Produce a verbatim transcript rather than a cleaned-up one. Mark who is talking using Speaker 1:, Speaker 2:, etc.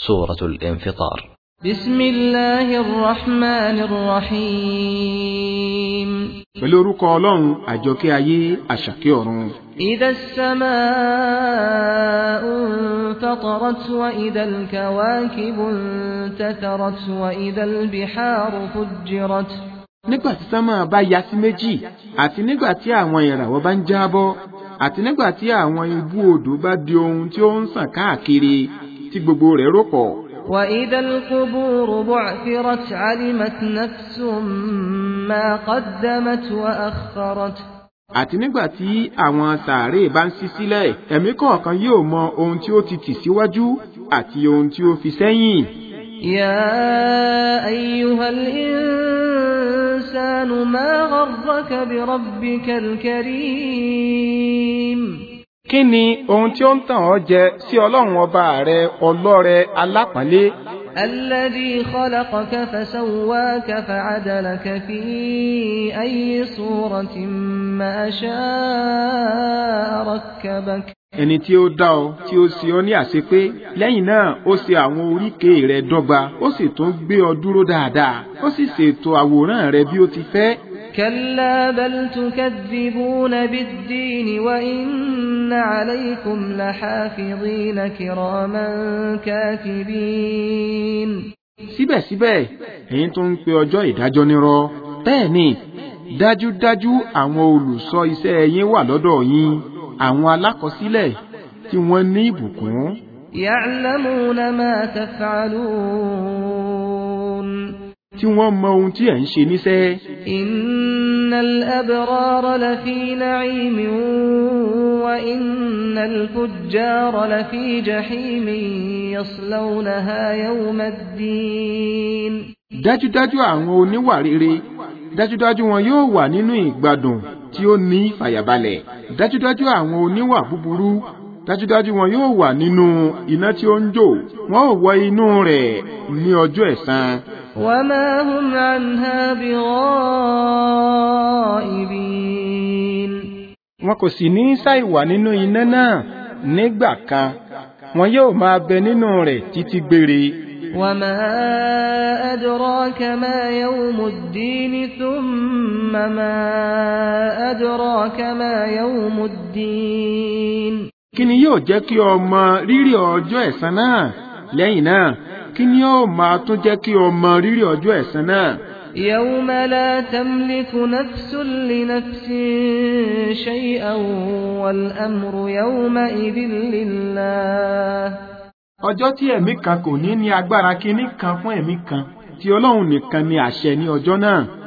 Speaker 1: سورة الانفطار.
Speaker 2: بسم الله الرحمن الرحيم.
Speaker 3: pẹ̀lú orúkọ Ọlọ́run àjọkẹ́ ayé àṣàkẹ́ ọ̀run.
Speaker 2: إذا السماء انفطرت وإذا الكواكب انتثرت وإذا البحار فجرت.
Speaker 3: nígbà tí sánmà bá ya sí méjì àti nígbà tí àwọn ìràwọ̀ bá ń jábọ́ àti nígbà tí àwọn ibú odò bá di ohun tí ó ń sàn káàkiri tí gbogbo rẹ̀ rò pọ̀.
Speaker 2: وإذا القبور بعثرت علمت نفس ما قدمت وأخرت.
Speaker 3: àti nígbà tí àwọn sàárè bá ń ṣí sílẹ̀ ẹ̀mí kọ̀ọ̀kan yóò mọ ohun tí ó ti tì síwájú àti ohun tí ó fi sẹ́yìn.
Speaker 2: يا أيها الإنسان ما غرك بربك الكريم.
Speaker 3: kí ni ohun tí ó ń tàn ọ́ jẹ sí Ọlọ́run ọba rẹ ọlọ́rẹ alápọ̀nlé.
Speaker 2: الذي خلقك فسواك فعدلك في أي صورة ما شاء ركبك.
Speaker 3: ẹni tí ó dá ọ tí ó ṣe ọ ní àṣepé lẹ́yìn náà ó ṣe àwọn oríkèé rẹ dọ́gba ó sì tún gbé ọ dúró dáadáa ó sì ṣètò àwòrán rẹ bí ó ti fẹ́.
Speaker 2: كلا بل تكذبون بالدين وإن عليكم لحافظين كراما كاتبين.
Speaker 3: síbẹ̀síbẹ̀ ẹ̀yin tó ń pe ọjọ́ ìdájọ́ nírọ́ bẹ́ẹ̀ ni dájúdájú àwọn olùṣọ́ iṣẹ́ yín wà lọ́dọ̀ yín àwọn alákọsílẹ̀ tí wọ́n ní ìbùkún.
Speaker 2: يعلمون ما تفعلون.
Speaker 3: tí wọ́n mọ ohun tí ẹ̀ ń ṣe níṣẹ́.
Speaker 2: إن الأبرار لفي نعيم وإن الفجار لفي جحيم يصلونها يوم الدين.
Speaker 3: dájúdájú àwọn oníwà rere dájúdájú wọn yóò wà nínú ìgbádùn tí ó ní fàyàbalẹ̀ dájúdájú àwọn oníwà búburú dájúdájú wọn yóò wà nínú iná tí ó ń jó wọn ò wọ inú rẹ̀ ní ọjọ́ ẹ̀san.
Speaker 2: وما هم عنها بغائبين.
Speaker 3: wọn kò sì ní ṣàìwà nínú iná náà nígbà kan wọn yóò máa bẹ nínú rẹ̀ títí gbére.
Speaker 2: وما أدراك ما يوم الدين ثم ما أدراك ما يوم الدين.
Speaker 3: kí ni yóò jẹ́ kí o mọ rírì ọjọ́ ẹ̀san náà lẹ́yìn náà kí ni yóò máa tún jẹ́ kí o mọ rírì ọjọ́ ẹ̀san náà.
Speaker 2: يوم لا تملك نفس لنفس شيئا والأمر يومئذ لله.
Speaker 3: ọjọ́ tí ẹ̀mí kan kò ní ní agbára kíní kan fún ẹ̀mí kan tí Ọlọ́run nìkan ní àṣẹ ní ọjọ́ náà.